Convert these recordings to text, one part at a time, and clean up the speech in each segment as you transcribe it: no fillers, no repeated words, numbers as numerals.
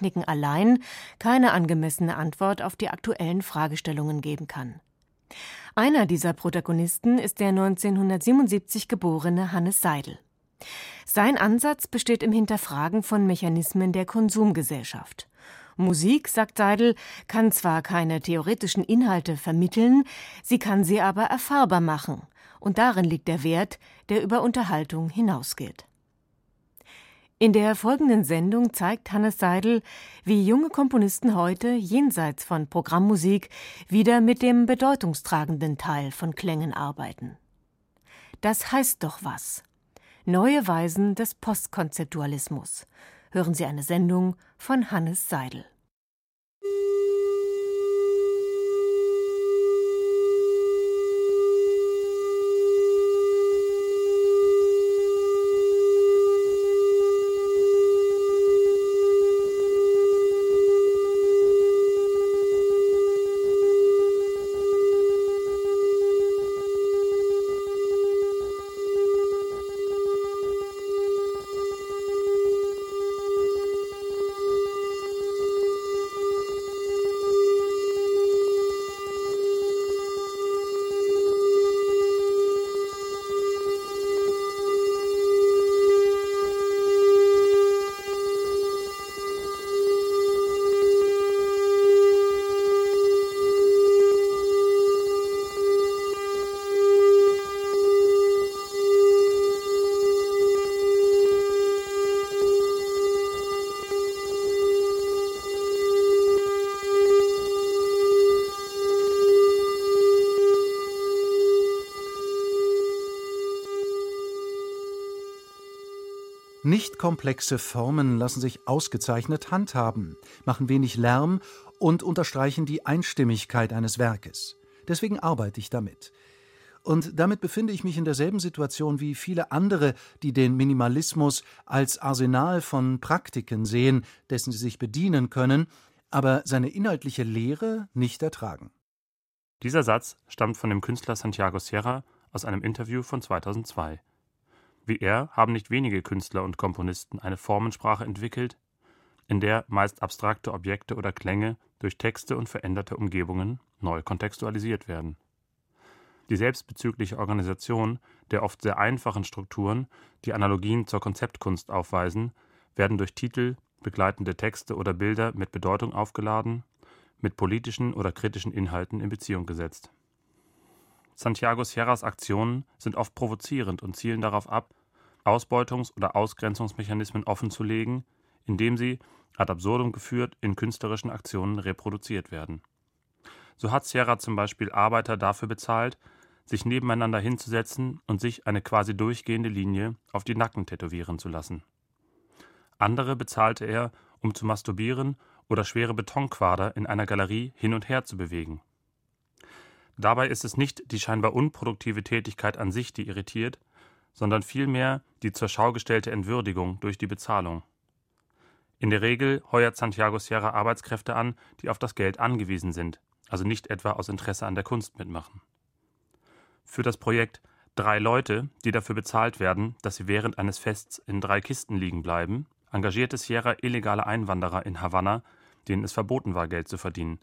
Techniken allein keine angemessene Antwort auf die aktuellen Fragestellungen geben kann. Einer dieser Protagonisten ist der 1977 geborene Hannes Seidel. Sein Ansatz besteht im Hinterfragen von Mechanismen der Konsumgesellschaft. Musik, sagt Seidel, kann zwar keine theoretischen Inhalte vermitteln, sie kann sie aber erfahrbar machen. Und darin liegt der Wert, der über Unterhaltung hinausgeht. In der folgenden Sendung zeigt Hannes Seidel, wie junge Komponisten heute jenseits von Programmmusik wieder mit dem bedeutungstragenden Teil von Klängen arbeiten. Das heißt doch was. Neue Weisen des Postkonzeptualismus. Hören Sie eine Sendung von Hannes Seidel. Nicht komplexe Formen lassen sich ausgezeichnet handhaben, machen wenig Lärm und unterstreichen die Einstimmigkeit eines Werkes. Deswegen arbeite ich damit. Und damit befinde ich mich in derselben Situation wie viele andere, die den Minimalismus als Arsenal von Praktiken sehen, dessen sie sich bedienen können, aber seine inhaltliche Lehre nicht ertragen. Dieser Satz stammt von dem Künstler Santiago Sierra aus einem Interview von 2002. Wie er haben nicht wenige Künstler und Komponisten eine Formensprache entwickelt, in der meist abstrakte Objekte oder Klänge durch Texte und veränderte Umgebungen neu kontextualisiert werden. Die selbstbezügliche Organisation der oft sehr einfachen Strukturen, die Analogien zur Konzeptkunst aufweisen, werden durch Titel, begleitende Texte oder Bilder mit Bedeutung aufgeladen, mit politischen oder kritischen Inhalten in Beziehung gesetzt. Santiago Sierras Aktionen sind oft provozierend und zielen darauf ab, Ausbeutungs- oder Ausgrenzungsmechanismen offenzulegen, indem sie, ad absurdum geführt, in künstlerischen Aktionen reproduziert werden. So hat Sierra zum Beispiel Arbeiter dafür bezahlt, sich nebeneinander hinzusetzen und sich eine quasi durchgehende Linie auf die Nacken tätowieren zu lassen. Andere bezahlte er, um zu masturbieren oder schwere Betonquader in einer Galerie hin und her zu bewegen. Dabei ist es nicht die scheinbar unproduktive Tätigkeit an sich, die irritiert, sondern vielmehr die zur Schau gestellte Entwürdigung durch die Bezahlung. In der Regel heuert Santiago Sierra Arbeitskräfte an, die auf das Geld angewiesen sind, also nicht etwa aus Interesse an der Kunst mitmachen. Für das Projekt 3 Leute, die dafür bezahlt werden, dass sie während eines Fests in 3 Kisten liegen bleiben, engagierte Sierra illegale Einwanderer in Havanna, denen es verboten war, Geld zu verdienen.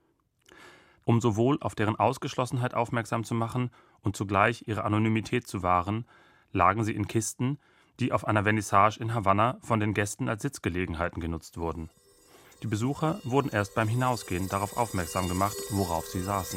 Um sowohl auf deren Ausgeschlossenheit aufmerksam zu machen und zugleich ihre Anonymität zu wahren, lagen sie in Kisten, die auf einer Vernissage in Havanna von den Gästen als Sitzgelegenheiten genutzt wurden. Die Besucher wurden erst beim Hinausgehen darauf aufmerksam gemacht, worauf sie saßen.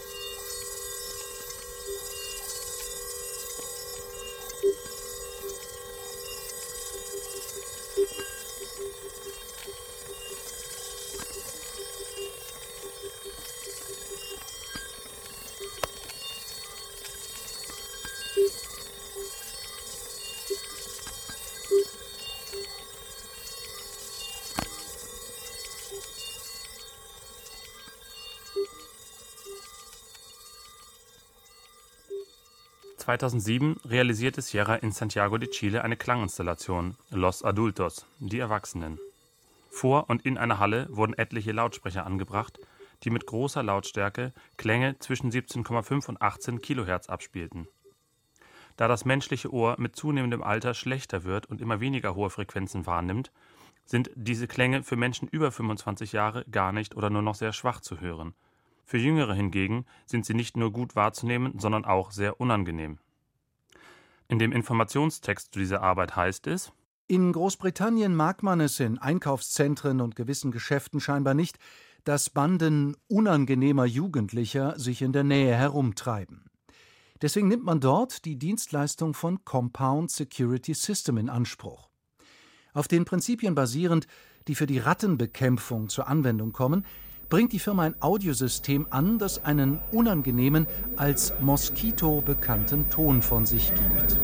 (2007) realisierte Sierra in Santiago de Chile eine Klanginstallation, Los Adultos, die Erwachsenen. Vor und in einer Halle wurden etliche Lautsprecher angebracht, die mit großer Lautstärke Klänge zwischen 17,5 und 18 Kilohertz abspielten. Da das menschliche Ohr mit zunehmendem Alter schlechter wird und immer weniger hohe Frequenzen wahrnimmt, sind diese Klänge für Menschen über 25 Jahre gar nicht oder nur noch sehr schwach zu hören. Für Jüngere hingegen sind sie nicht nur gut wahrzunehmen, sondern auch sehr unangenehm. In dem Informationstext zu dieser Arbeit heißt es: In Großbritannien mag man es in Einkaufszentren und gewissen Geschäften scheinbar nicht, dass Banden unangenehmer Jugendlicher sich in der Nähe herumtreiben. Deswegen nimmt man dort die Dienstleistung von Compound Security System in Anspruch. Auf den Prinzipien basierend, die für die Rattenbekämpfung zur Anwendung kommen, bringt die Firma ein Audiosystem an, das einen unangenehmen, als Moskito bekannten Ton von sich gibt.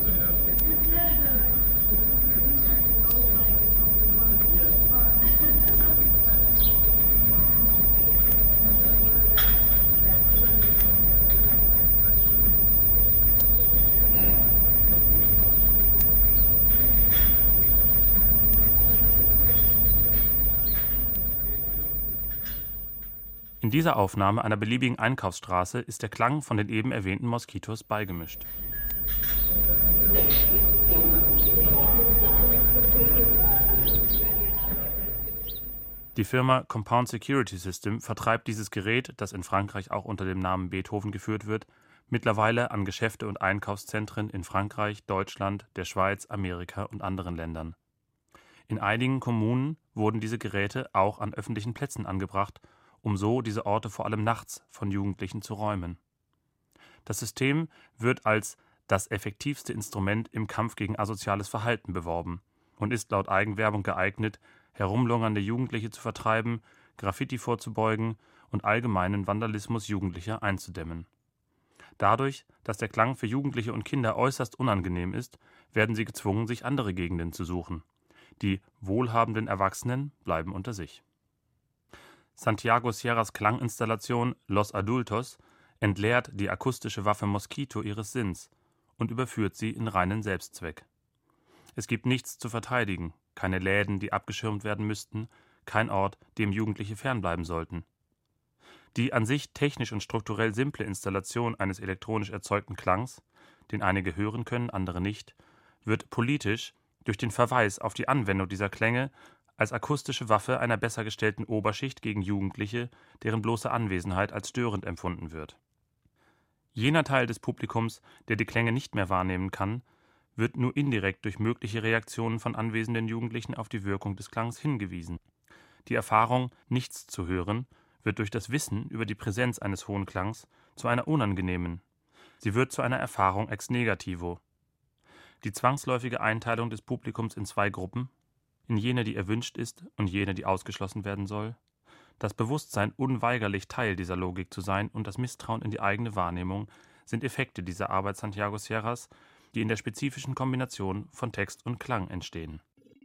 In dieser Aufnahme einer beliebigen Einkaufsstraße ist der Klang von den eben erwähnten Moskitos beigemischt. Die Firma Compound Security System vertreibt dieses Gerät, das in Frankreich auch unter dem Namen Beethoven geführt wird, mittlerweile an Geschäfte und Einkaufszentren in Frankreich, Deutschland, der Schweiz, Amerika und anderen Ländern. In einigen Kommunen wurden diese Geräte auch an öffentlichen Plätzen angebracht, um so diese Orte vor allem nachts von Jugendlichen zu räumen. Das System wird als das effektivste Instrument im Kampf gegen asoziales Verhalten beworben und ist laut Eigenwerbung geeignet, herumlungernde Jugendliche zu vertreiben, Graffiti vorzubeugen und allgemeinen Vandalismus Jugendlicher einzudämmen. Dadurch, dass der Klang für Jugendliche und Kinder äußerst unangenehm ist, werden sie gezwungen, sich andere Gegenden zu suchen. Die wohlhabenden Erwachsenen bleiben unter sich. Santiago Sierras Klanginstallation Los Adultos entleert die akustische Waffe Moskito ihres Sinns und überführt sie in reinen Selbstzweck. Es gibt nichts zu verteidigen, keine Läden, die abgeschirmt werden müssten, kein Ort, dem Jugendliche fernbleiben sollten. Die an sich technisch und strukturell simple Installation eines elektronisch erzeugten Klangs, den einige hören können, andere nicht, wird politisch durch den Verweis auf die Anwendung dieser Klänge als akustische Waffe einer besser gestellten Oberschicht gegen Jugendliche, deren bloße Anwesenheit als störend empfunden wird. Jener Teil des Publikums, der die Klänge nicht mehr wahrnehmen kann, wird nur indirekt durch mögliche Reaktionen von anwesenden Jugendlichen auf die Wirkung des Klangs hingewiesen. Die Erfahrung, nichts zu hören, wird durch das Wissen über die Präsenz eines hohen Klangs zu einer unangenehmen. Sie wird zu einer Erfahrung ex negativo. Die zwangsläufige Einteilung des Publikums in zwei Gruppen, in jene, die erwünscht ist, und jene, die ausgeschlossen werden soll, das Bewusstsein, unweigerlich Teil dieser Logik zu sein, und das Misstrauen in die eigene Wahrnehmung sind Effekte dieser Arbeit Santiago Sierras, die in der spezifischen Kombination von Text und Klang entstehen.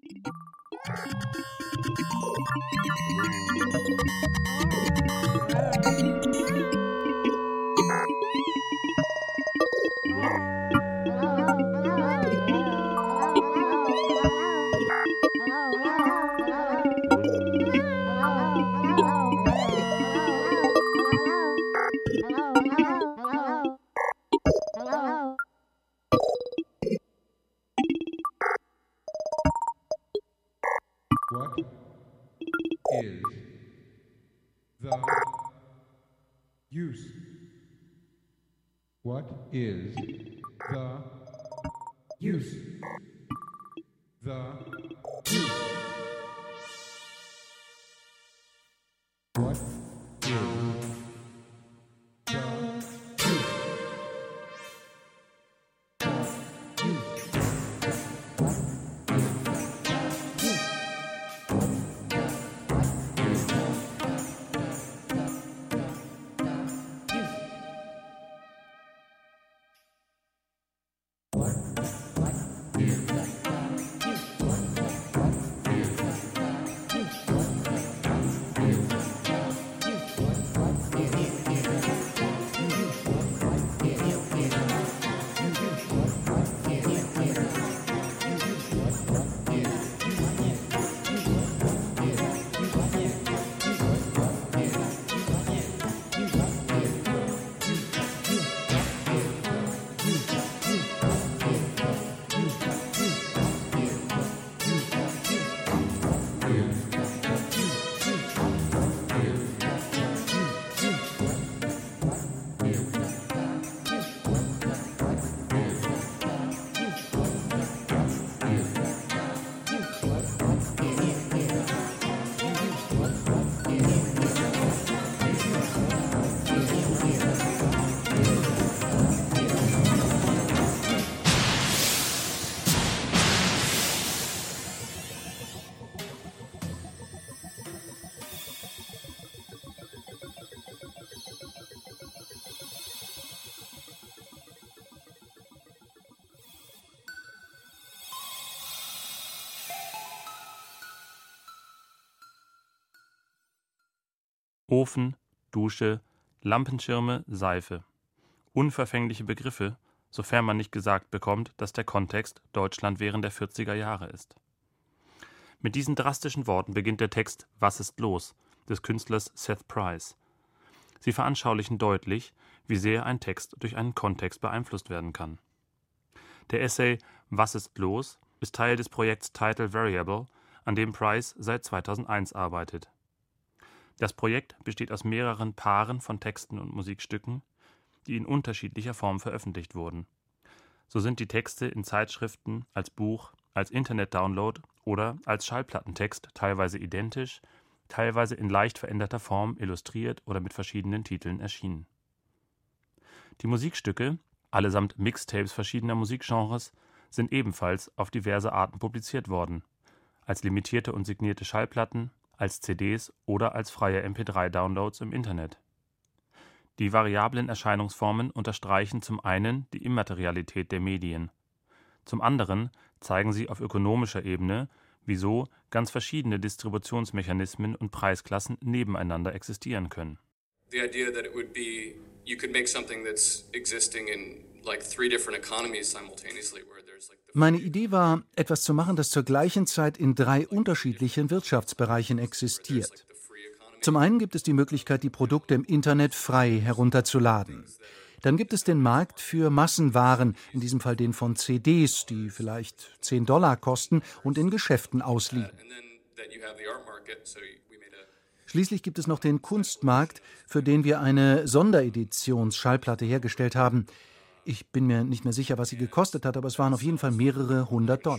What is the use? The use. What is the use? What is Ofen, Dusche, Lampenschirme, Seife. Unverfängliche Begriffe, sofern man nicht gesagt bekommt, dass der Kontext Deutschland während der 40er Jahre ist. Mit diesen drastischen Worten beginnt der Text »Was ist los?« des Künstlers Seth Price. Sie veranschaulichen deutlich, wie sehr ein Text durch einen Kontext beeinflusst werden kann. Der Essay »Was ist los?« ist Teil des Projekts Title Variable, an dem Price seit 2001 arbeitet. Das Projekt besteht aus mehreren Paaren von Texten und Musikstücken, die in unterschiedlicher Form veröffentlicht wurden. So sind die Texte in Zeitschriften, als Buch, als Internet-Download oder als Schallplattentext teilweise identisch, teilweise in leicht veränderter Form illustriert oder mit verschiedenen Titeln erschienen. Die Musikstücke, allesamt Mixtapes verschiedener Musikgenres, sind ebenfalls auf diverse Arten publiziert worden, als limitierte und signierte Schallplatten, als CDs oder als freie MP3-Downloads im Internet. Die variablen Erscheinungsformen unterstreichen zum einen die Immaterialität der Medien. Zum anderen zeigen sie auf ökonomischer Ebene, wieso ganz verschiedene Distributionsmechanismen und Preisklassen nebeneinander existieren können. The idea that it would be you could make something that's existing in like 3 different economies simultaneously where there's like Meine Idee war, etwas zu machen, das zur gleichen Zeit in 3 unterschiedlichen Wirtschaftsbereichen existiert. Zum einen gibt es die Möglichkeit, die Produkte im Internet frei herunterzuladen. Dann gibt es den Markt für Massenwaren, in diesem Fall den von CDs, die vielleicht $10 kosten und in Geschäften ausliegen. Schließlich gibt es noch den Kunstmarkt, für den wir eine Sondereditions-Schallplatte hergestellt haben. Ich bin mir nicht mehr sicher, was sie gekostet hat, aber es waren auf jeden Fall mehrere $100.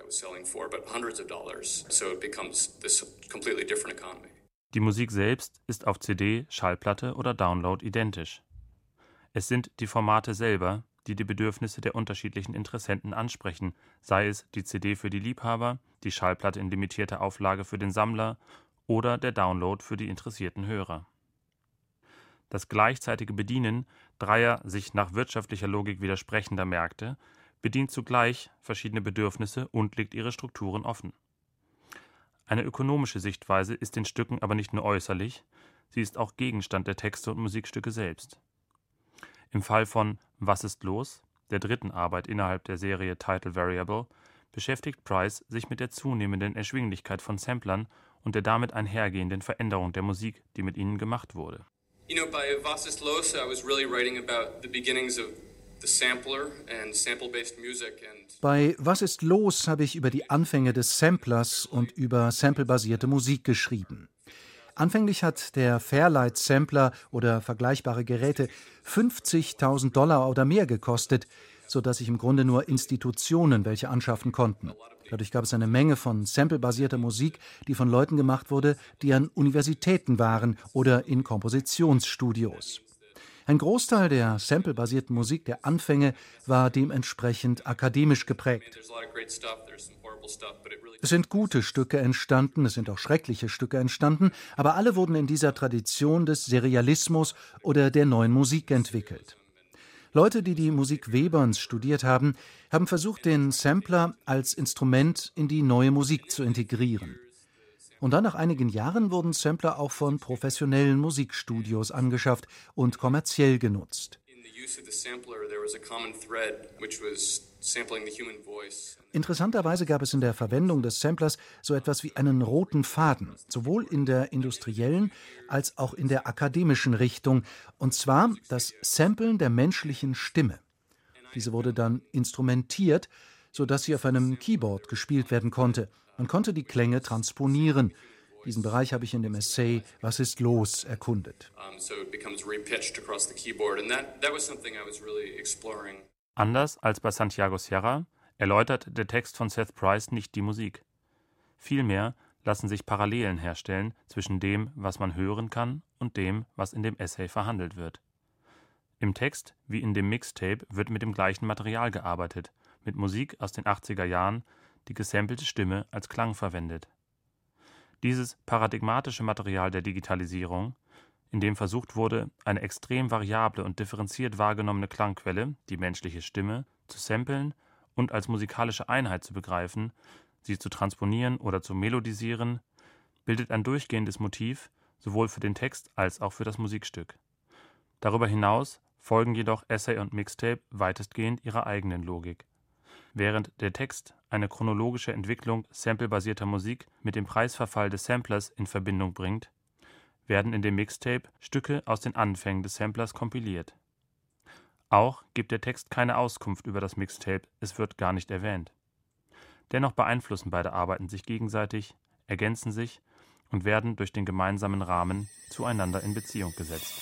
Die Musik selbst ist auf CD, Schallplatte oder Download identisch. Es sind die Formate selber, die die Bedürfnisse der unterschiedlichen Interessenten ansprechen, sei es die CD für die Liebhaber, die Schallplatte in limitierter Auflage für den Sammler oder der Download für die interessierten Hörer. Das gleichzeitige Bedienen 3 sich nach wirtschaftlicher Logik widersprechender Märkte bedient zugleich verschiedene Bedürfnisse und legt ihre Strukturen offen. Eine ökonomische Sichtweise ist den Stücken aber nicht nur äußerlich, sie ist auch Gegenstand der Texte und Musikstücke selbst. Im Fall von »Was ist los?«, der dritten Arbeit innerhalb der Serie Title Variable, beschäftigt Price sich mit der zunehmenden Erschwinglichkeit von Samplern und der damit einhergehenden Veränderung der Musik, die mit ihnen gemacht wurde. Bei Was ist los? I was really writing about the beginnings of the sampler and sample-based music and Bei »Was ist los?« habe ich über die Anfänge des Samplers und über samplebasierte Musik geschrieben. Anfänglich hat der Fairlight-Sampler oder vergleichbare Geräte $50.000 oder mehr gekostet, sodass sich im Grunde nur Institutionen welche anschaffen konnten. Dadurch gab es eine Menge von samplebasierter Musik, die von Leuten gemacht wurde, die an Universitäten waren oder in Kompositionsstudios. Ein Großteil der samplebasierten Musik der Anfänge war dementsprechend akademisch geprägt. Es sind gute Stücke entstanden, es sind auch schreckliche Stücke entstanden, aber alle wurden in dieser Tradition des Serialismus oder der neuen Musik entwickelt. Leute, die die Musik Weberns studiert haben, haben versucht, den Sampler als Instrument in die neue Musik zu integrieren. Und dann nach einigen Jahren wurden Sampler auch von professionellen Musikstudios angeschafft und kommerziell genutzt. Interessanterweise gab es in der Verwendung des Samplers so etwas wie einen roten Faden, sowohl in der industriellen als auch in der akademischen Richtung, und zwar das Samplen der menschlichen Stimme. Diese wurde dann instrumentiert, sodass sie auf einem Keyboard gespielt werden konnte. Man konnte die Klänge transponieren. Diesen Bereich habe ich in dem Essay »Was ist los?« erkundet. Anders als bei Santiago Sierra erläutert der Text von Seth Price nicht die Musik. Vielmehr lassen sich Parallelen herstellen zwischen dem, was man hören kann, und dem, was in dem Essay verhandelt wird. Im Text wie in dem Mixtape wird mit dem gleichen Material gearbeitet, mit Musik aus den 80er Jahren, die gesampelte Stimme als Klang verwendet. Dieses paradigmatische Material der Digitalisierung, in dem versucht wurde, eine extrem variable und differenziert wahrgenommene Klangquelle, die menschliche Stimme, zu samplen und als musikalische Einheit zu begreifen, sie zu transponieren oder zu melodisieren, bildet ein durchgehendes Motiv, sowohl für den Text als auch für das Musikstück. Darüber hinaus folgen jedoch Essay und Mixtape weitestgehend ihrer eigenen Logik. Während der Text eine chronologische Entwicklung samplebasierter Musik mit dem Preisverfall des Samplers in Verbindung bringt, werden in dem Mixtape Stücke aus den Anfängen des Samplers kompiliert. Auch gibt der Text keine Auskunft über das Mixtape, es wird gar nicht erwähnt. Dennoch beeinflussen beide Arbeiten sich gegenseitig, ergänzen sich und werden durch den gemeinsamen Rahmen zueinander in Beziehung gesetzt.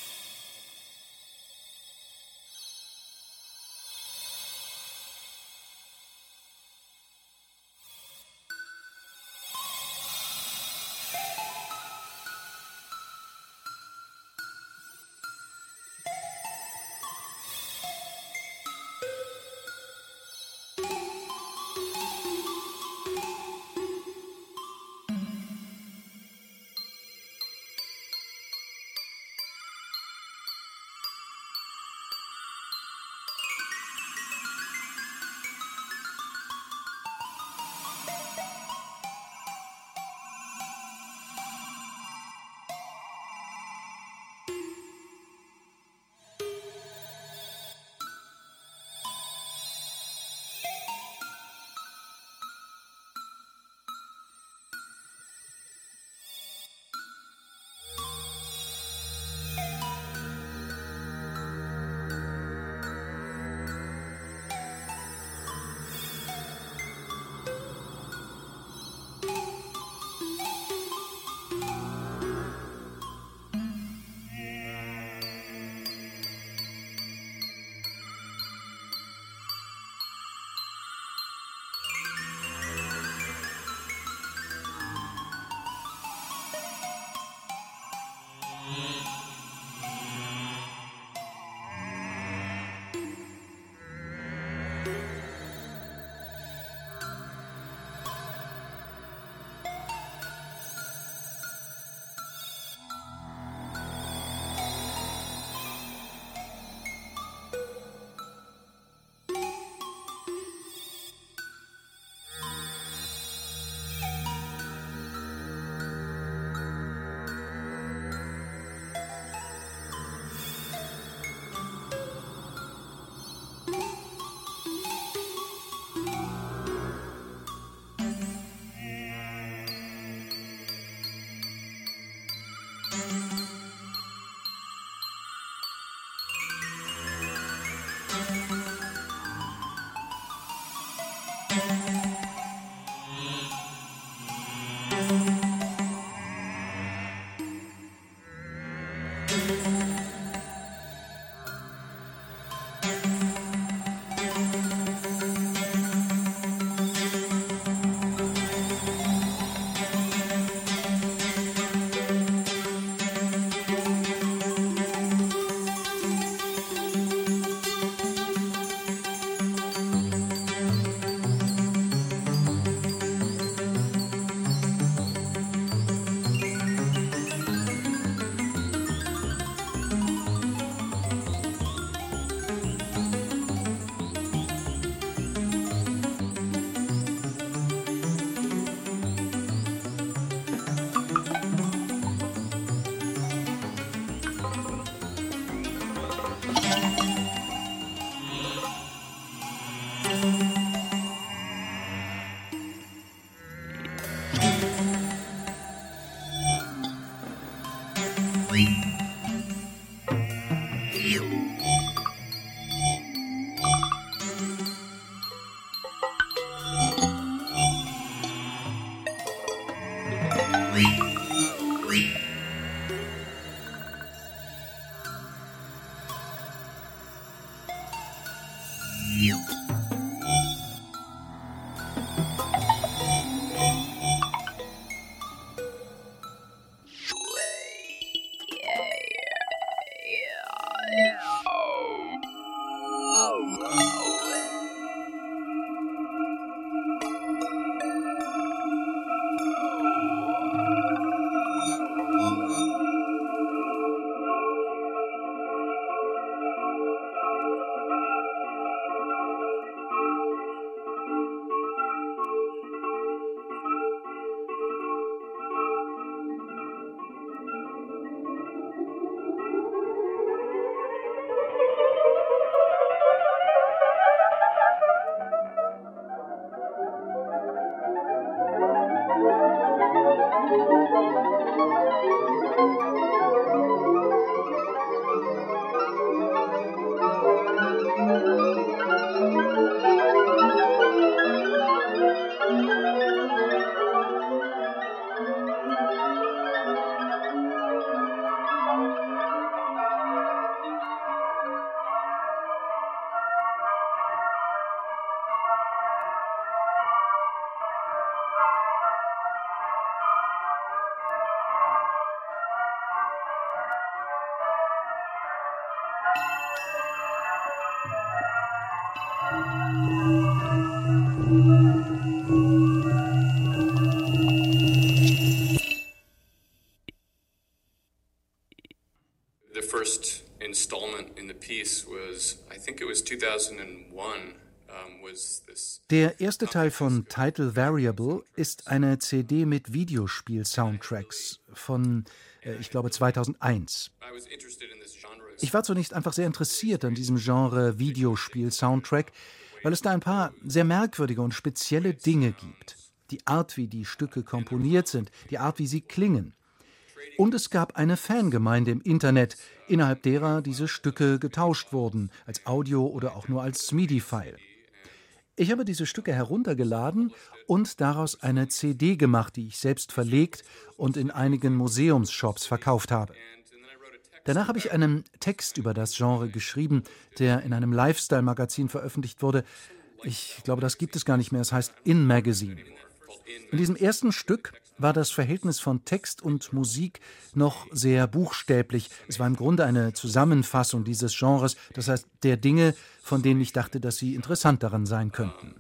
The first installment in the piece was, I think it was 2001. Der erste Teil von Title Variable ist eine CD mit Videospiel-Soundtracks von, ich glaube, 2001. Ich war zunächst einfach sehr interessiert an diesem Genre Videospiel-Soundtrack, weil es da ein paar sehr merkwürdige und spezielle Dinge gibt. Die Art, wie die Stücke komponiert sind, die Art, wie sie klingen. Und es gab eine Fangemeinde im Internet, innerhalb derer diese Stücke getauscht wurden, als Audio oder auch nur als MIDI-File. Ich habe diese Stücke heruntergeladen und daraus eine CD gemacht, die ich selbst verlegt und in einigen Museumsshops verkauft habe. Danach habe ich einen Text über das Genre geschrieben, der in einem Lifestyle-Magazin veröffentlicht wurde. Ich glaube, das gibt es gar nicht mehr, es heißt In Magazine. In diesem ersten Stück war das Verhältnis von Text und Musik noch sehr buchstäblich. Es war im Grunde eine Zusammenfassung dieses Genres, das heißt der Dinge, von denen ich dachte, dass sie interessant daran sein könnten.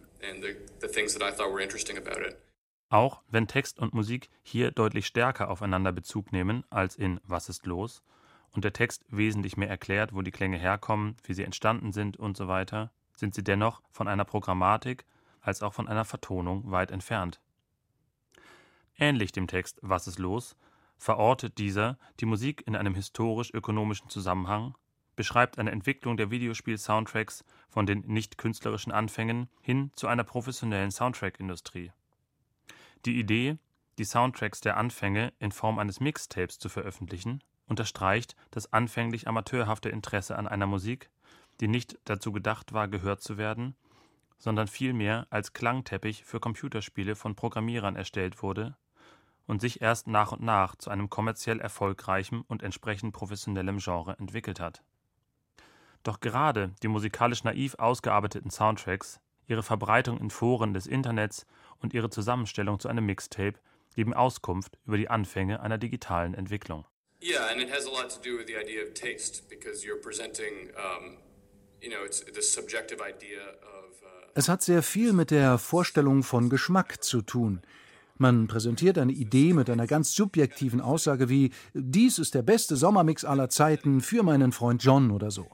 Auch wenn Text und Musik hier deutlich stärker aufeinander Bezug nehmen als in Was ist los und der Text wesentlich mehr erklärt, wo die Klänge herkommen, wie sie entstanden sind und so weiter, sind sie dennoch von einer Programmatik als auch von einer Vertonung weit entfernt. Ähnlich dem Text Was ist los verortet dieser die Musik in einem historisch-ökonomischen Zusammenhang, beschreibt eine Entwicklung der Videospiel-Soundtracks von den nicht künstlerischen Anfängen hin zu einer professionellen Soundtrack-Industrie. Die Idee, die Soundtracks der Anfänge in Form eines Mixtapes zu veröffentlichen, unterstreicht das anfänglich amateurhafte Interesse an einer Musik, die nicht dazu gedacht war, gehört zu werden, sondern vielmehr als Klangteppich für Computerspiele von Programmierern erstellt wurde und sich erst nach und nach zu einem kommerziell erfolgreichen und entsprechend professionellem Genre entwickelt hat. Doch gerade die musikalisch naiv ausgearbeiteten Soundtracks, ihre Verbreitung in Foren des Internets und ihre Zusammenstellung zu einem Mixtape geben Auskunft über die Anfänge einer digitalen Entwicklung. Yeah, and it has a lot to do with the idea of taste, because you're presenting, it's the subjective idea of. Es hat sehr viel mit der Vorstellung von Geschmack zu tun. Man präsentiert eine Idee mit einer ganz subjektiven Aussage wie „Dies ist der beste Sommermix aller Zeiten für meinen Freund John" oder so.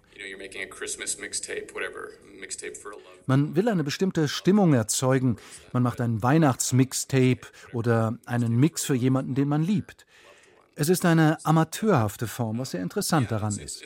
Man will eine bestimmte Stimmung erzeugen. Man macht ein Weihnachtsmixtape oder einen Mix für jemanden, den man liebt. Es ist eine amateurhafte Form, was sehr interessant daran ist.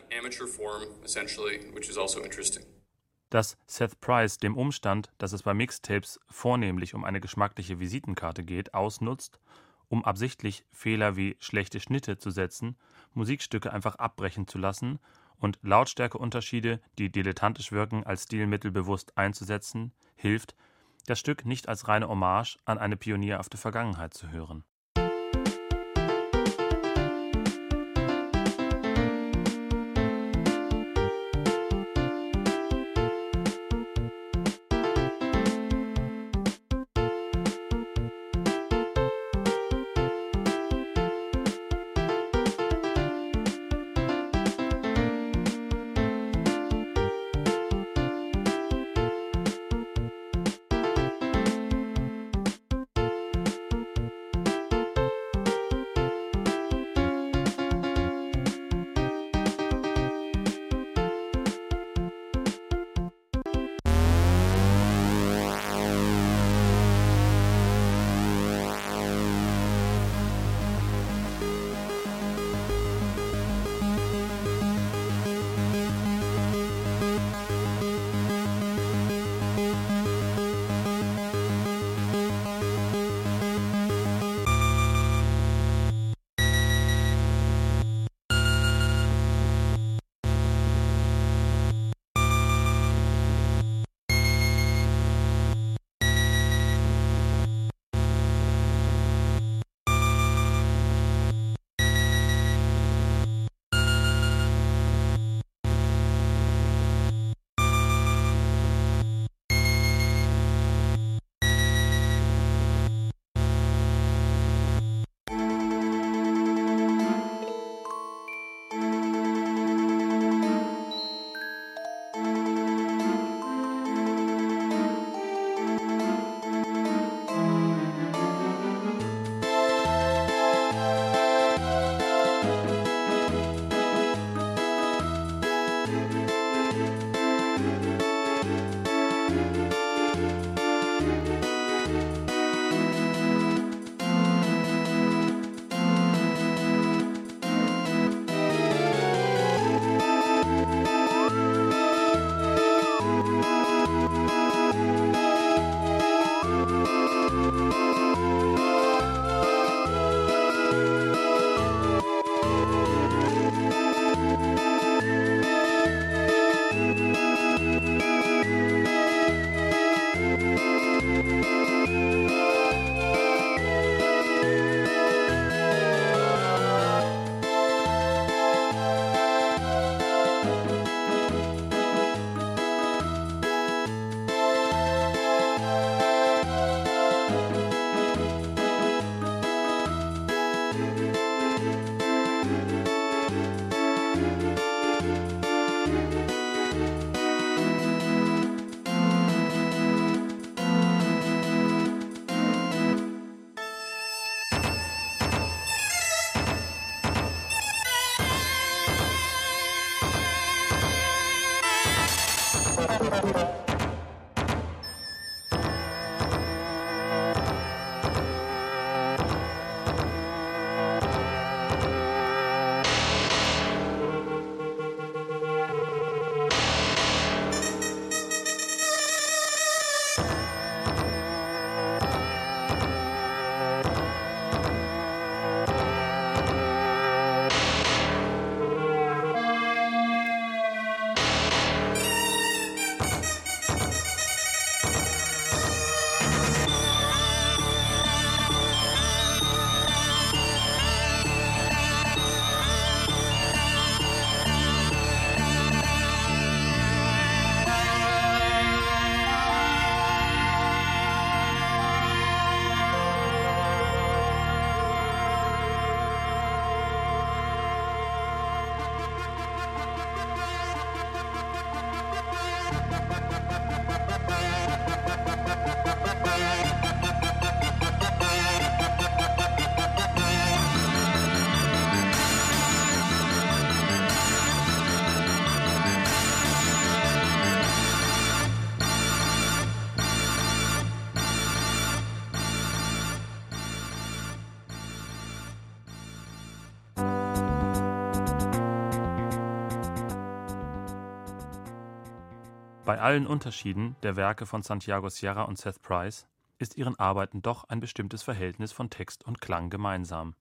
Dass Seth Price dem Umstand, dass es bei Mixtapes vornehmlich um eine geschmackliche Visitenkarte geht, ausnutzt, um absichtlich Fehler wie schlechte Schnitte zu setzen, Musikstücke einfach abbrechen zu lassen und Lautstärkeunterschiede, die dilettantisch wirken, als Stilmittel bewusst einzusetzen, hilft, das Stück nicht als reine Hommage an eine pionierhafte Vergangenheit zu hören. Bei allen Unterschieden der Werke von Santiago Sierra und Seth Price ist ihren Arbeiten doch ein bestimmtes Verhältnis von Text und Klang gemeinsam.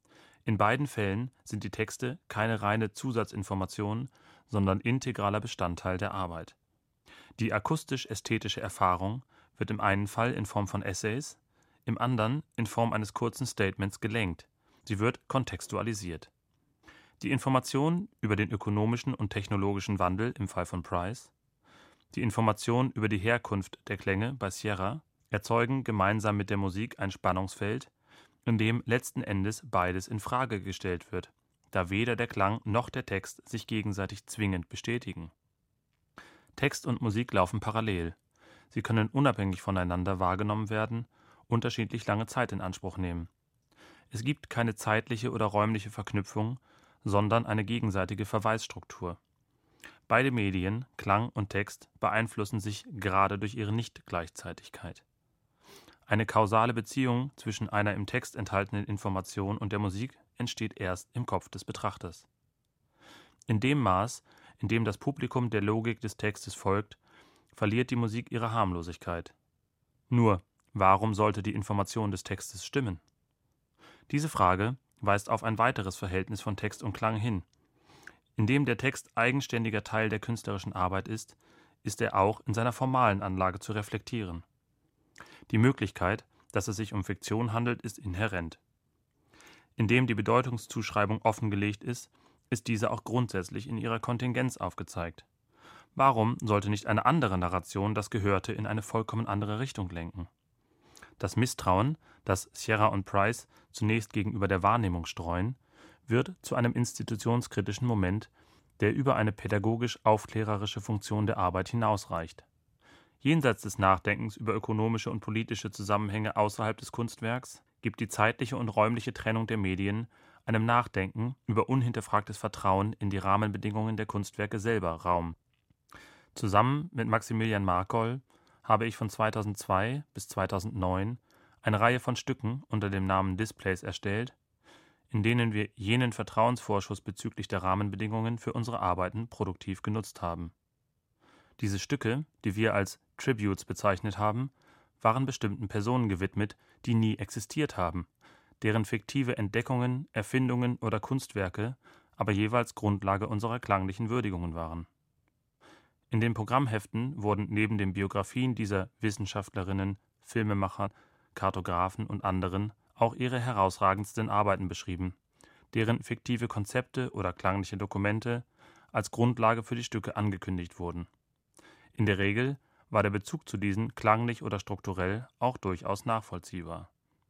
In beiden Fällen sind die Texte keine reine Zusatzinformation, sondern integraler Bestandteil der Arbeit. Die akustisch-ästhetische Erfahrung wird im einen Fall in Form von Essays, im anderen in Form eines kurzen Statements gelenkt. Sie wird kontextualisiert. Die Information über den ökonomischen und technologischen Wandel im Fall von Price, die Information über die Herkunft der Klänge bei Sierra erzeugen gemeinsam mit der Musik ein Spannungsfeld, in dem letzten Endes beides in Frage gestellt wird, da weder der Klang noch der Text sich gegenseitig zwingend bestätigen. Text und Musik laufen parallel. Sie können unabhängig voneinander wahrgenommen werden, unterschiedlich lange Zeit in Anspruch nehmen. Es gibt keine zeitliche oder räumliche Verknüpfung, sondern eine gegenseitige Verweisstruktur. Beide Medien, Klang und Text, beeinflussen sich gerade durch ihre Nicht-Gleichzeitigkeit. Eine kausale Beziehung zwischen einer im Text enthaltenen Information und der Musik entsteht erst im Kopf des Betrachters. In dem Maß, in dem das Publikum der Logik des Textes folgt, verliert die Musik ihre Harmlosigkeit. Nur, warum sollte die Information des Textes stimmen? Diese Frage weist auf ein weiteres Verhältnis von Text und Klang hin. Indem der Text eigenständiger Teil der künstlerischen Arbeit ist, ist er auch in seiner formalen Anlage zu reflektieren. Die Möglichkeit, dass es sich um Fiktion handelt, ist inhärent. Indem die Bedeutungszuschreibung offengelegt ist, ist diese auch grundsätzlich in ihrer Kontingenz aufgezeigt. Warum sollte nicht eine andere Narration das Gehörte in eine vollkommen andere Richtung lenken? Das Misstrauen, das Sierra und Price zunächst gegenüber der Wahrnehmung streuen, wird zu einem institutionskritischen Moment, der über eine pädagogisch-aufklärerische Funktion der Arbeit hinausreicht. Jenseits des Nachdenkens über ökonomische und politische Zusammenhänge außerhalb des Kunstwerks gibt die zeitliche und räumliche Trennung der Medien einem Nachdenken über unhinterfragtes Vertrauen in die Rahmenbedingungen der Kunstwerke selber Raum. Zusammen mit Maximilian Markol habe ich von 2002 bis 2009 eine Reihe von Stücken unter dem Namen Displays erstellt, in denen wir jenen Vertrauensvorschuss bezüglich der Rahmenbedingungen für unsere Arbeiten produktiv genutzt haben. Diese Stücke, die wir als Tributes bezeichnet haben, waren bestimmten Personen gewidmet, die nie existiert haben, deren fiktive Entdeckungen, Erfindungen oder Kunstwerke aber jeweils Grundlage unserer klanglichen Würdigungen waren. In den Programmheften wurden neben den Biografien dieser Wissenschaftlerinnen, Filmemacher, Kartografen und anderen auch ihre herausragendsten Arbeiten beschrieben, deren fiktive Konzepte oder klangliche Dokumente als Grundlage für die Stücke angekündigt wurden. In der Regel war der Bezug zu diesen klanglich oder strukturell auch durchaus nachvollziehbar.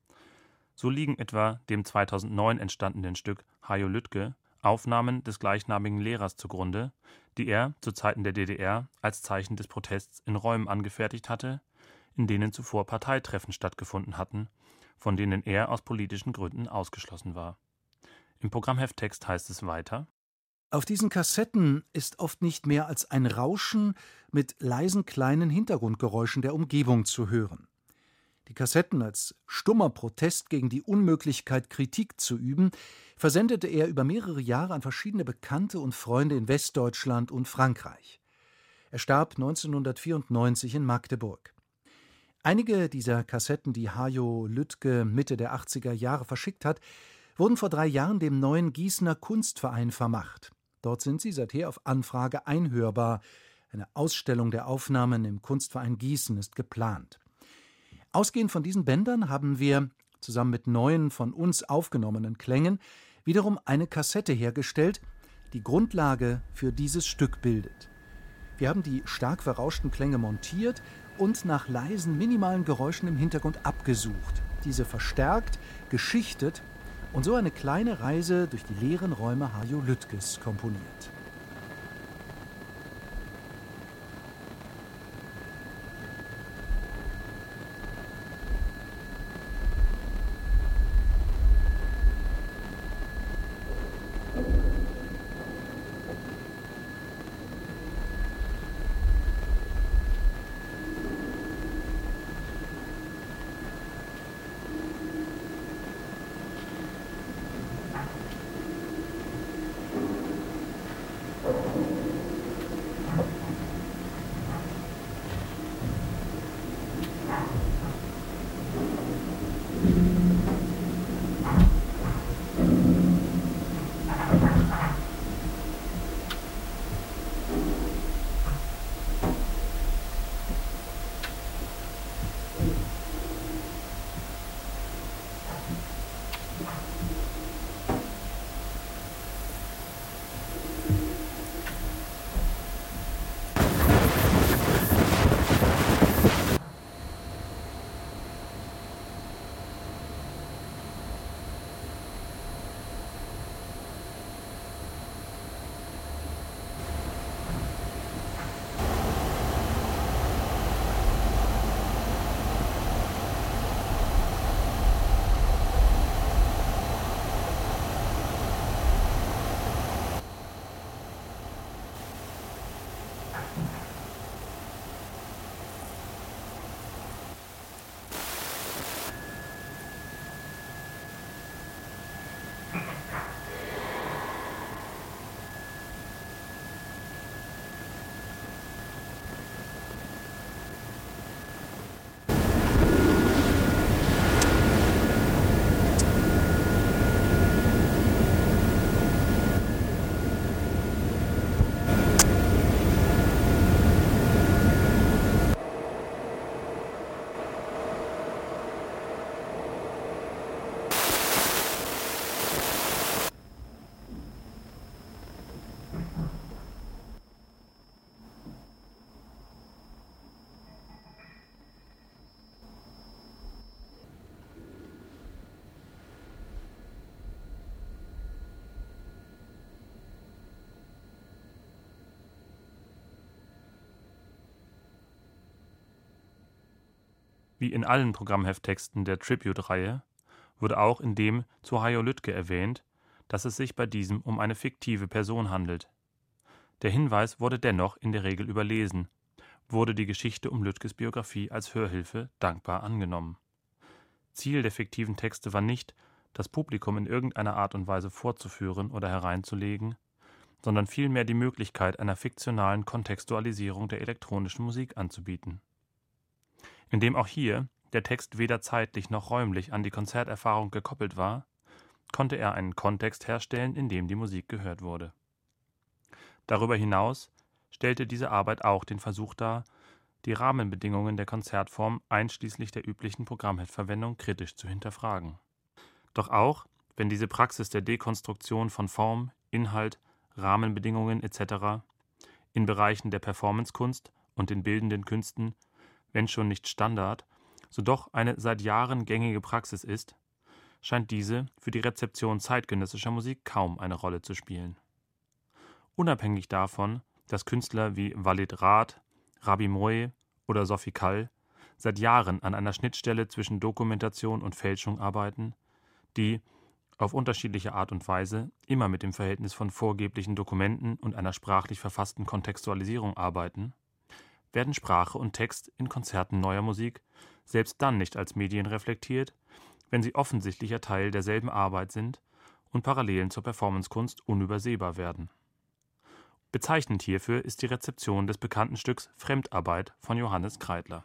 So liegen etwa dem 2009 entstandenen Stück Hajo Lütke Aufnahmen des gleichnamigen Lehrers zugrunde, die er zu Zeiten der DDR als Zeichen des Protests in Räumen angefertigt hatte, in denen zuvor Parteitreffen stattgefunden hatten, von denen er aus politischen Gründen ausgeschlossen war. Im Programmhefttext heißt es weiter: Auf diesen Kassetten ist oft nicht mehr als ein Rauschen mit leisen kleinen Hintergrundgeräuschen der Umgebung zu hören. Die Kassetten als stummer Protest gegen die Unmöglichkeit, Kritik zu üben, versendete er über mehrere Jahre an verschiedene Bekannte und Freunde in Westdeutschland und Frankreich. Er starb 1994 in Magdeburg. Einige dieser Kassetten, die Hajo Lüttke Mitte der 80er Jahre verschickt hat, wurden vor 3 Jahren dem neuen Gießener Kunstverein vermacht. Dort sind sie seither auf Anfrage einhörbar. Eine Ausstellung der Aufnahmen im Kunstverein Gießen ist geplant. Ausgehend von diesen Bändern haben wir, zusammen mit neuen von uns aufgenommenen Klängen, wiederum eine Kassette hergestellt, die Grundlage für dieses Stück bildet. Wir haben die stark verrauschten Klänge montiert und nach leisen, minimalen Geräuschen im Hintergrund abgesucht, diese verstärkt, geschichtet und so eine kleine Reise durch die leeren Räume Hajo Lüttges komponiert. Wie in allen Programmhefttexten der Tribute-Reihe wurde auch in dem zu Hajo Lüttke erwähnt, dass es sich bei diesem um eine fiktive Person handelt. Der Hinweis wurde dennoch in der Regel überlesen, wurde die Geschichte um Lüttkes Biografie als Hörhilfe dankbar angenommen. Ziel der fiktiven Texte war nicht, das Publikum in irgendeiner Art und Weise vorzuführen oder hereinzulegen, sondern vielmehr die Möglichkeit einer fiktionalen Kontextualisierung der elektronischen Musik anzubieten. Indem auch hier der Text weder zeitlich noch räumlich an die Konzerterfahrung gekoppelt war, konnte er einen Kontext herstellen, in dem die Musik gehört wurde. Darüber hinaus stellte diese Arbeit auch den Versuch dar, die Rahmenbedingungen der Konzertform einschließlich der üblichen Programmheftverwendung kritisch zu hinterfragen. Doch auch, wenn diese Praxis der Dekonstruktion von Form, Inhalt, Rahmenbedingungen etc. in Bereichen der Performancekunst und den bildenden Künsten, wenn schon nicht Standard, so doch eine seit Jahren gängige Praxis ist, scheint diese für die Rezeption zeitgenössischer Musik kaum eine Rolle zu spielen. Unabhängig davon, dass Künstler wie Walid Rath, Rabi Moe oder Sophie Kall seit Jahren an einer Schnittstelle zwischen Dokumentation und Fälschung arbeiten, die, auf unterschiedliche Art und Weise immer mit dem Verhältnis von vorgeblichen Dokumenten und einer sprachlich verfassten Kontextualisierung arbeiten, werden Sprache und Text in Konzerten neuer Musik selbst dann nicht als Medien reflektiert, wenn sie offensichtlicher Teil derselben Arbeit sind und Parallelen zur Performancekunst unübersehbar werden. Bezeichnend hierfür ist die Rezeption des bekannten Stücks Fremdarbeit von Johannes Kreidler.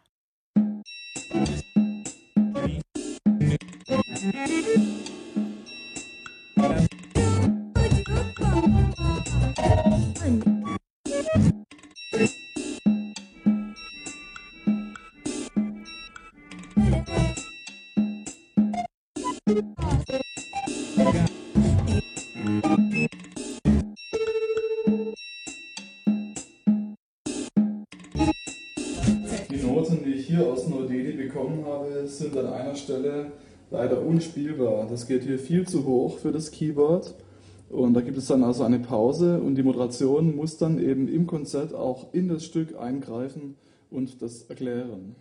Die Noten, die ich hier aus Nodedi bekommen habe, sind an einer Stelle leider unspielbar. Das geht hier viel zu hoch für das Keyboard. Und da gibt es dann also eine Pause und die Moderation muss dann eben im Konzert auch in das Stück eingreifen und das erklären.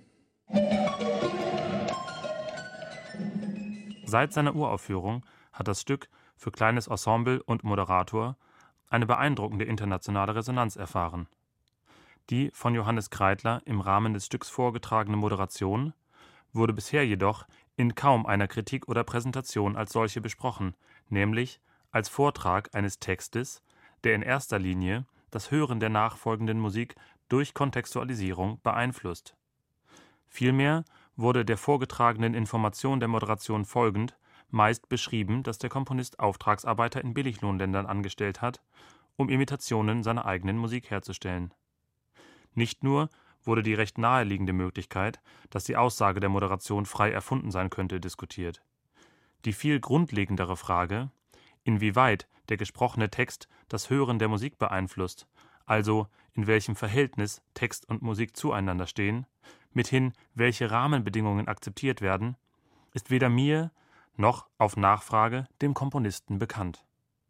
Seit seiner Uraufführung hat das Stück für kleines Ensemble und Moderator eine beeindruckende internationale Resonanz erfahren. Die von Johannes Kreidler im Rahmen des Stücks vorgetragene Moderation wurde bisher jedoch in kaum einer Kritik oder Präsentation als solche besprochen, nämlich als Vortrag eines Textes, der in erster Linie das Hören der nachfolgenden Musik durch Kontextualisierung beeinflusst. Vielmehr wurde der vorgetragenen Information der Moderation folgend meist beschrieben, dass der Komponist Auftragsarbeiter in Billiglohnländern angestellt hat, um Imitationen seiner eigenen Musik herzustellen. Nicht nur wurde die recht naheliegende Möglichkeit, dass die Aussage der Moderation frei erfunden sein könnte, diskutiert. Die viel grundlegendere Frage, inwieweit der gesprochene Text das Hören der Musik beeinflusst, also in welchem Verhältnis Text und Musik zueinander stehen, mithin welche Rahmenbedingungen akzeptiert werden, ist weder mir noch auf Nachfrage dem Komponisten bekannt.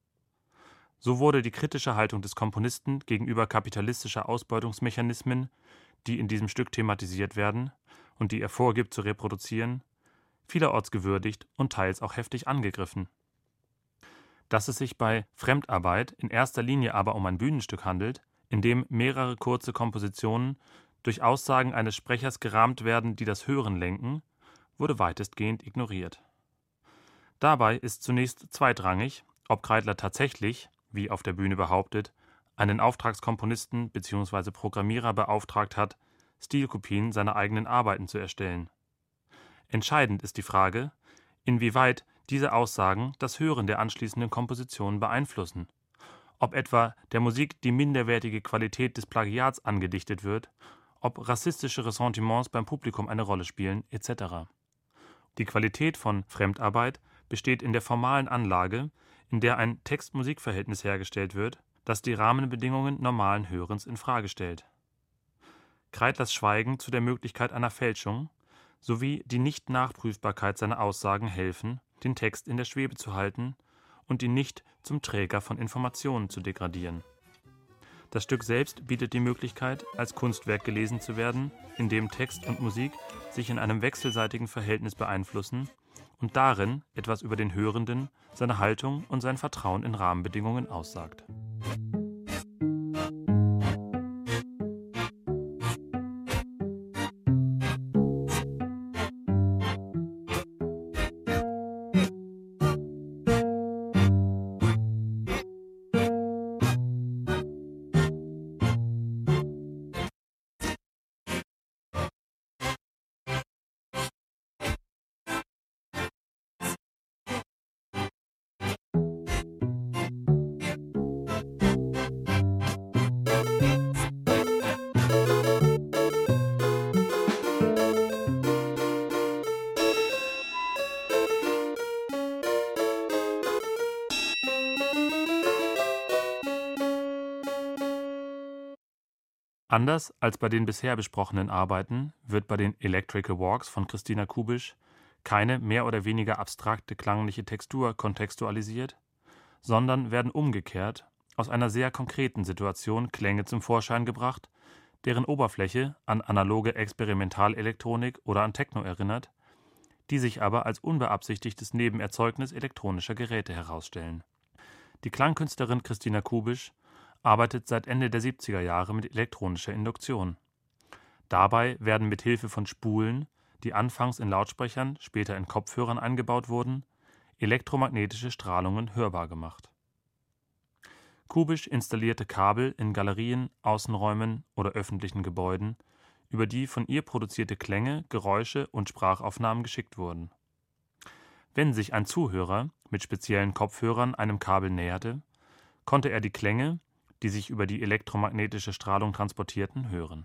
So wurde die kritische Haltung des Komponisten gegenüber kapitalistischer Ausbeutungsmechanismen, die in diesem Stück thematisiert werden und die er vorgibt zu reproduzieren, vielerorts gewürdigt und teils auch heftig angegriffen. Dass es sich bei Fremdarbeit in erster Linie aber um ein Bühnenstück handelt, in dem mehrere kurze Kompositionen durch Aussagen eines Sprechers gerahmt werden, die das Hören lenken, wurde weitestgehend ignoriert. Dabei ist zunächst zweitrangig, ob Kreidler tatsächlich, wie auf der Bühne behauptet, einen Auftragskomponisten bzw. Programmierer beauftragt hat, Stilkopien seiner eigenen Arbeiten zu erstellen. Entscheidend ist die Frage, inwieweit diese Aussagen das Hören der anschließenden Kompositionen beeinflussen, ob etwa der Musik die minderwertige Qualität des Plagiats angedichtet wird, ob rassistische Ressentiments beim Publikum eine Rolle spielen, etc. Die Qualität von Fremdarbeit besteht in der formalen Anlage, in der ein Text-Musik-Verhältnis hergestellt wird, das die Rahmenbedingungen normalen Hörens in Frage stellt. Kreidlers Schweigen zu der Möglichkeit einer Fälschung sowie die Nicht-Nachprüfbarkeit seiner Aussagen helfen, den Text in der Schwebe zu halten und ihn nicht zum Träger von Informationen zu degradieren. Das Stück selbst bietet die Möglichkeit, als Kunstwerk gelesen zu werden, in dem Text und Musik sich in einem wechselseitigen Verhältnis beeinflussen und darin etwas über den Hörenden, seine Haltung und sein Vertrauen in Rahmenbedingungen aussagt. Anders als bei den bisher besprochenen Arbeiten wird bei den Electrical Walks von Christina Kubisch keine mehr oder weniger abstrakte klangliche Textur kontextualisiert, sondern werden umgekehrt aus einer sehr konkreten Situation Klänge zum Vorschein gebracht, deren Oberfläche an analoge Experimentalelektronik oder an Techno erinnert, die sich aber als unbeabsichtigtes Nebenerzeugnis elektronischer Geräte herausstellen. Die Klangkünstlerin Christina Kubisch arbeitet seit Ende der 70er Jahre mit elektronischer Induktion. Dabei werden mit Hilfe von Spulen, die anfangs in Lautsprechern, später in Kopfhörern eingebaut wurden, elektromagnetische Strahlungen hörbar gemacht. Kubisch installierte Kabel in Galerien, Außenräumen oder öffentlichen Gebäuden, über die von ihr produzierte Klänge, Geräusche und Sprachaufnahmen geschickt wurden. Wenn sich ein Zuhörer mit speziellen Kopfhörern einem Kabel näherte, konnte er die Klänge, die sich über die elektromagnetische Strahlung transportierten, hören.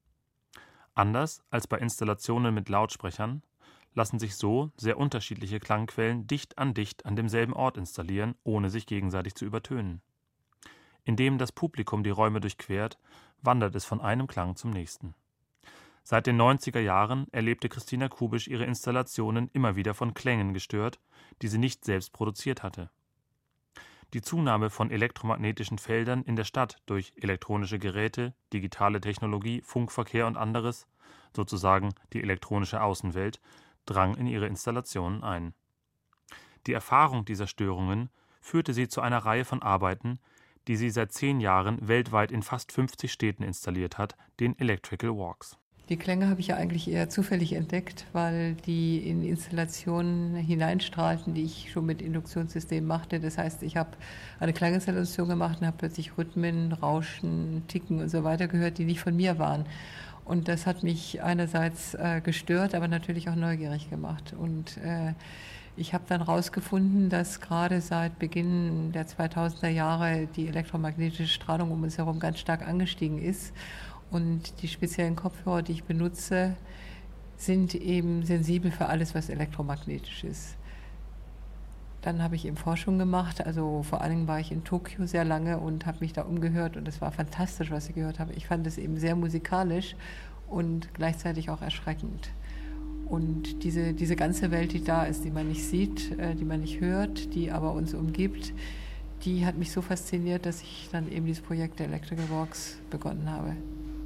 Anders als bei Installationen mit Lautsprechern lassen sich so sehr unterschiedliche Klangquellen dicht an demselben Ort installieren, ohne sich gegenseitig zu übertönen. Indem das Publikum die Räume durchquert, wandert es von einem Klang zum nächsten. Seit den 90er Jahren erlebte Christina Kubisch ihre Installationen immer wieder von Klängen gestört, die sie nicht selbst produziert hatte. Die Zunahme von elektromagnetischen Feldern in der Stadt durch elektronische Geräte, digitale Technologie, Funkverkehr und anderes, sozusagen die elektronische Außenwelt, drang in ihre Installationen ein. Die Erfahrung dieser Störungen führte sie zu einer Reihe von Arbeiten, die sie seit 10 Jahren weltweit in fast 50 Städten installiert hat, den Electrical Walks. Die Klänge habe ich ja eigentlich eher zufällig entdeckt, weil die in Installationen hineinstrahlten, die ich schon mit Induktionssystemen machte. Das heißt, ich habe eine Klanginstallation gemacht und habe plötzlich Rhythmen, Rauschen, Ticken und so weiter gehört, die nicht von mir waren. Und das hat mich einerseits gestört, aber natürlich auch neugierig gemacht. Und ich habe dann herausgefunden, dass gerade seit Beginn der 2000er Jahre die elektromagnetische Strahlung um uns herum ganz stark angestiegen ist. Und die speziellen Kopfhörer, die ich benutze, sind eben sensibel für alles, was elektromagnetisch ist. Dann habe ich eben Forschung gemacht, also vor allen Dingen war ich in Tokio sehr lange und habe mich da umgehört und es war fantastisch, was ich gehört habe. Ich fand es eben sehr musikalisch und gleichzeitig auch erschreckend. Und diese ganze Welt, die da ist, die man nicht sieht, die man nicht hört, die aber uns umgibt, die hat mich so fasziniert, dass ich dann eben dieses Projekt der Electrical Walks begonnen habe.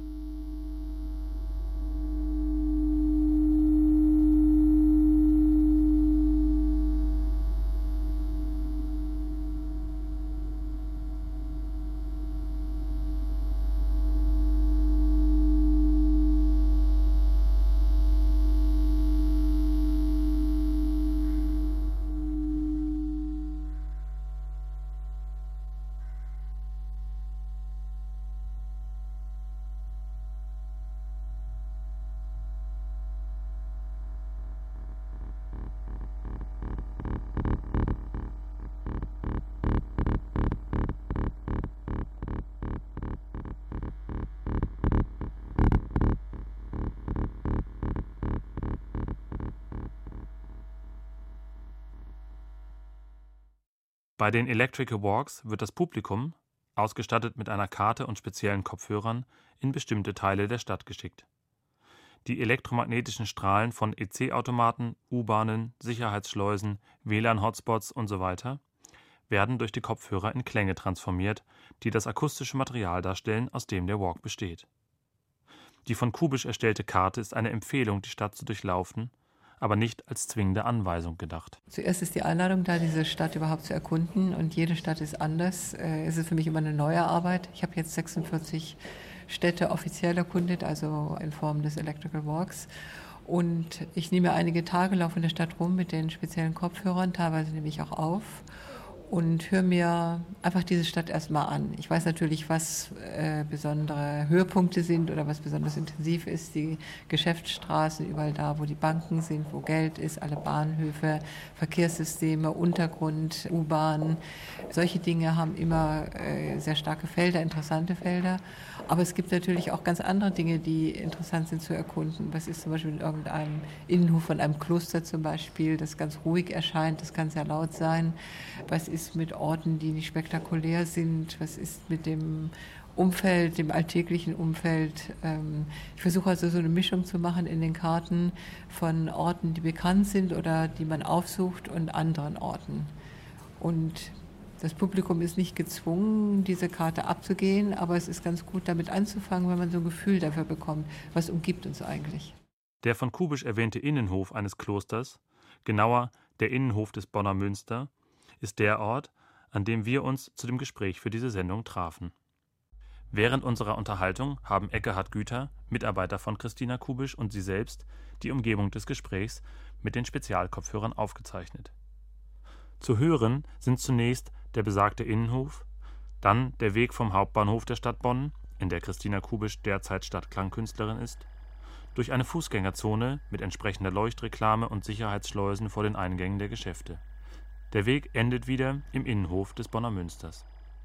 Bei den Electrical Walks wird das Publikum, ausgestattet mit einer Karte und speziellen Kopfhörern, in bestimmte Teile der Stadt geschickt. Die elektromagnetischen Strahlen von EC-Automaten, U-Bahnen, Sicherheitsschleusen, WLAN-Hotspots usw. werden durch die Kopfhörer in Klänge transformiert, die das akustische Material darstellen, aus dem der Walk besteht. Die von Kubisch erstellte Karte ist eine Empfehlung, die Stadt zu durchlaufen, aber nicht als zwingende Anweisung gedacht. Zuerst ist die Einladung da, diese Stadt überhaupt zu erkunden und jede Stadt ist anders. Es ist für mich immer eine neue Arbeit. Ich habe jetzt 46 Städte offiziell erkundet, also in Form des Electrical Walks. Und ich nehme einige Tage, laufe in der Stadt rum mit den speziellen Kopfhörern, teilweise nehme ich auch auf und höre mir einfach diese Stadt erstmal an. Ich weiß natürlich, was besondere Höhepunkte sind oder was besonders intensiv ist. Die Geschäftsstraßen, überall da, wo die Banken sind, wo Geld ist, alle Bahnhöfe, Verkehrssysteme, Untergrund, U-Bahn. Solche Dinge haben immer sehr starke Felder, interessante Felder. Aber es gibt natürlich auch ganz andere Dinge, die interessant sind zu erkunden. Was ist zum Beispiel in irgendeinem Innenhof von einem Kloster zum Beispiel, das ganz ruhig erscheint, das kann sehr laut sein. Was ist mit Orten, die nicht spektakulär sind? Was ist mit dem Umfeld, dem alltäglichen Umfeld? Ich versuche also so eine Mischung zu machen in den Karten von Orten, die bekannt sind oder die man aufsucht und anderen Orten. Und das Publikum ist nicht gezwungen, diese Karte abzugehen, aber es ist ganz gut, damit anzufangen, wenn man so ein Gefühl dafür bekommt, was umgibt uns eigentlich. Der von Kubisch erwähnte Innenhof eines Klosters genauer der Innenhof des Bonner Münster, ist der Ort, an dem wir uns zu dem Gespräch für diese Sendung trafen. Während unserer Unterhaltung haben Ekkehard Güter, Mitarbeiter von Christina Kubisch, und sie selbst die Umgebung des Gesprächs mit den Spezialkopfhörern aufgezeichnet. Zu hören sind zunächst der besagte Innenhof, dann der Weg vom Hauptbahnhof der Stadt Bonn, in der Christina Kubisch derzeit Stadtklangkünstlerin ist, durch eine Fußgängerzone mit entsprechender Leuchtreklame und Sicherheitsschleusen vor den Eingängen der Geschäfte. Der Weg endet wieder im Innenhof des Bonner Münsters.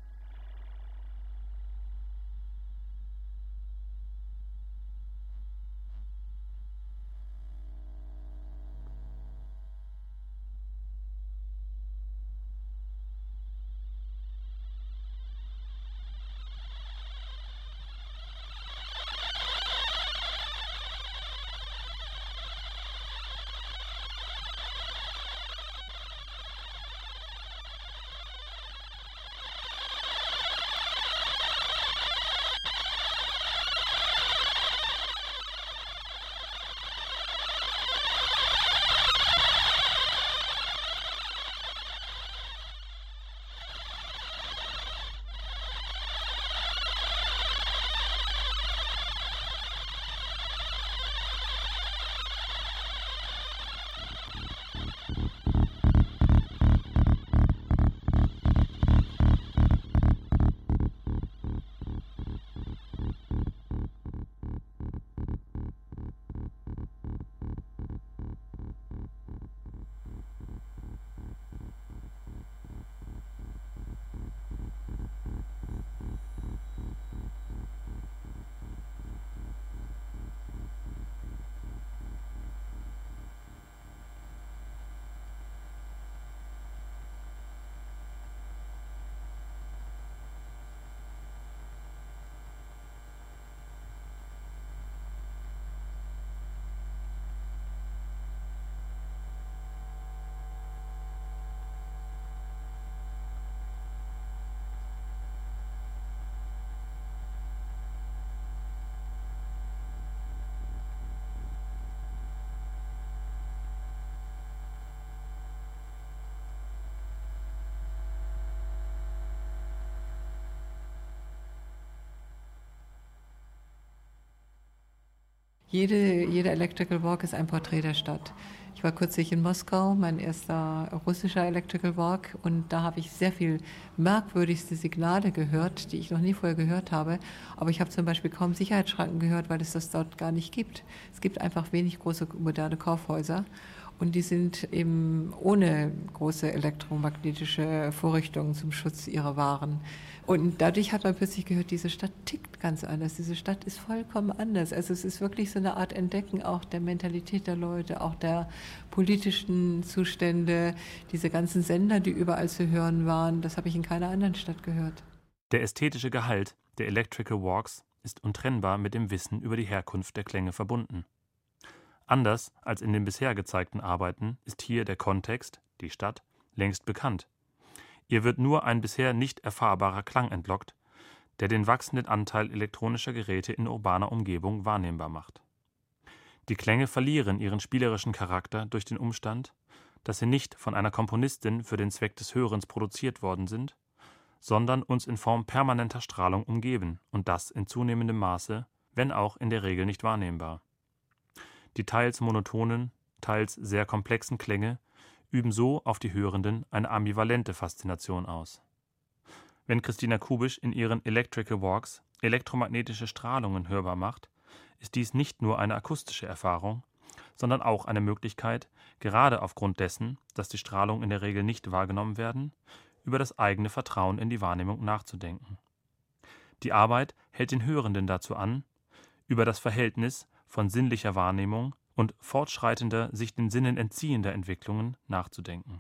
Jede Electrical Walk ist ein Porträt der Stadt. Ich war kürzlich in Moskau, mein erster russischer Electrical Walk, und da habe ich sehr viel merkwürdigste Signale gehört, die ich noch nie vorher gehört habe. Aber ich habe zum Beispiel kaum Sicherheitsschranken gehört, weil es das dort gar nicht gibt. Es gibt einfach wenig große moderne Kaufhäuser. Und die sind eben ohne große elektromagnetische Vorrichtungen zum Schutz ihrer Waren. Und dadurch hat man plötzlich gehört, diese Stadt tickt ganz anders. Diese Stadt ist vollkommen anders. Also es ist wirklich so eine Art Entdecken auch der Mentalität der Leute, auch der politischen Zustände, diese ganzen Sender, die überall zu hören waren. Das habe ich in keiner anderen Stadt gehört. Der ästhetische Gehalt der Electrical Walks ist untrennbar mit dem Wissen über die Herkunft der Klänge verbunden. Anders als in den bisher gezeigten Arbeiten ist hier der Kontext, die Stadt, längst bekannt. Ihr wird nur ein bisher nicht erfahrbarer Klang entlockt, der den wachsenden Anteil elektronischer Geräte in urbaner Umgebung wahrnehmbar macht. Die Klänge verlieren ihren spielerischen Charakter durch den Umstand, dass sie nicht von einer Komponistin für den Zweck des Hörens produziert worden sind, sondern uns in Form permanenter Strahlung umgeben, und das in zunehmendem Maße, wenn auch in der Regel nicht wahrnehmbar. Die teils monotonen, teils sehr komplexen Klänge üben so auf die Hörenden eine ambivalente Faszination aus. Wenn Christina Kubisch in ihren Electrical Walks elektromagnetische Strahlungen hörbar macht, ist dies nicht nur eine akustische Erfahrung, sondern auch eine Möglichkeit, gerade aufgrund dessen, dass die Strahlungen in der Regel nicht wahrgenommen werden, über das eigene Vertrauen in die Wahrnehmung nachzudenken. Die Arbeit hält den Hörenden dazu an, über das Verhältnis von sinnlicher Wahrnehmung und fortschreitender, sich den Sinnen entziehender Entwicklungen nachzudenken.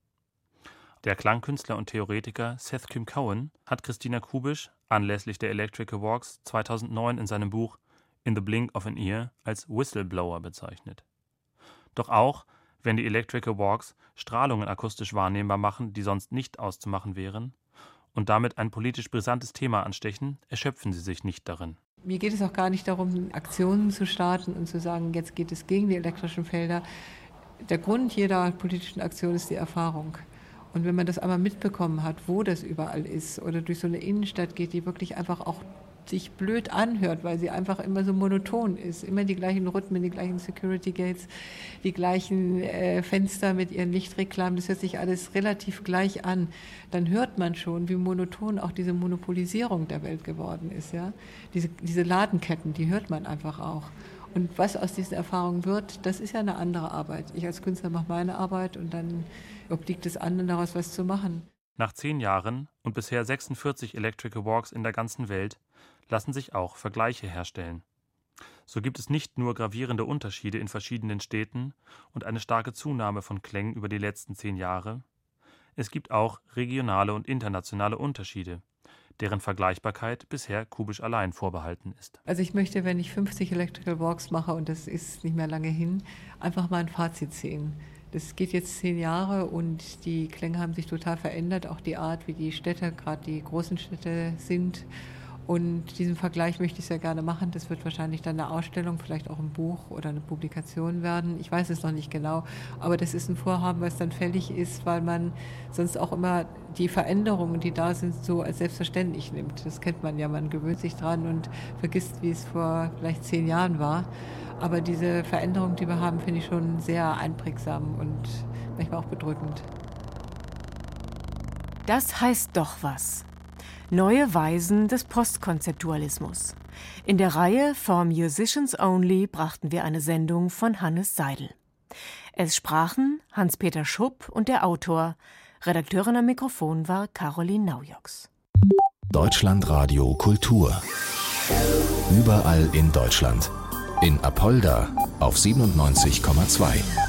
Der Klangkünstler und Theoretiker Seth Kim Cohen hat Christina Kubisch anlässlich der Electrical Walks 2009 in seinem Buch In the Blink of an Ear als Whistleblower bezeichnet. Doch auch, wenn die Electrical Walks Strahlungen akustisch wahrnehmbar machen, die sonst nicht auszumachen wären, und damit ein politisch brisantes Thema anstechen, erschöpfen sie sich nicht darin. Mir geht es auch gar nicht darum, Aktionen zu starten und zu sagen, jetzt geht es gegen die elektrischen Felder. Der Grund jeder politischen Aktion ist die Erfahrung. Und wenn man das einmal mitbekommen hat, wo das überall ist, oder durch so eine Innenstadt geht, die wirklich einfach auch sich blöd anhört, weil sie einfach immer so monoton ist. Immer die gleichen Rhythmen, die gleichen Security Gates, die gleichen Fenster mit ihren Lichtreklamen. Das hört sich alles relativ gleich an. Dann hört man schon, wie monoton auch diese Monopolisierung der Welt geworden ist. Ja? Diese Ladenketten, die hört man einfach auch. Und was aus diesen Erfahrungen wird, das ist ja eine andere Arbeit. Ich als Künstler mache meine Arbeit und dann obliegt es anderen, daraus was zu machen. Nach 10 Jahren und bisher 46 Electrical Walks in der ganzen Welt lassen sich auch Vergleiche herstellen. So gibt es nicht nur gravierende Unterschiede in verschiedenen Städten und eine starke Zunahme von Klängen über die letzten 10 Jahre. Es gibt auch regionale und internationale Unterschiede, deren Vergleichbarkeit bisher Kubisch allein vorbehalten ist. Also ich möchte, wenn ich 50 Electrical Walks mache, und das ist nicht mehr lange hin, einfach mal ein Fazit ziehen. Das geht jetzt 10 Jahre und die Klänge haben sich total verändert, auch die Art, wie die Städte, gerade die großen Städte sind. Und diesen Vergleich möchte ich sehr gerne machen. Das wird wahrscheinlich dann eine Ausstellung, vielleicht auch ein Buch oder eine Publikation werden. Ich weiß es noch nicht genau, aber das ist ein Vorhaben, was dann fällig ist, weil man sonst auch immer die Veränderungen, die da sind, so als selbstverständlich nimmt. Das kennt man ja, man gewöhnt sich dran und vergisst, wie es vor vielleicht 10 Jahren war. Aber diese Veränderungen, die wir haben, finde ich schon sehr einprägsam und manchmal auch bedrückend. Das heißt doch was. Neue Weisen des Postkonzeptualismus. In der Reihe For Musicians Only brachten wir eine Sendung von Hannes Seidel. Es sprachen Hans-Peter Schupp und der Autor. Redakteurin am Mikrofon war Caroline Naujoks. Deutschlandradio Kultur. Überall in Deutschland. In Apolda auf 97,2.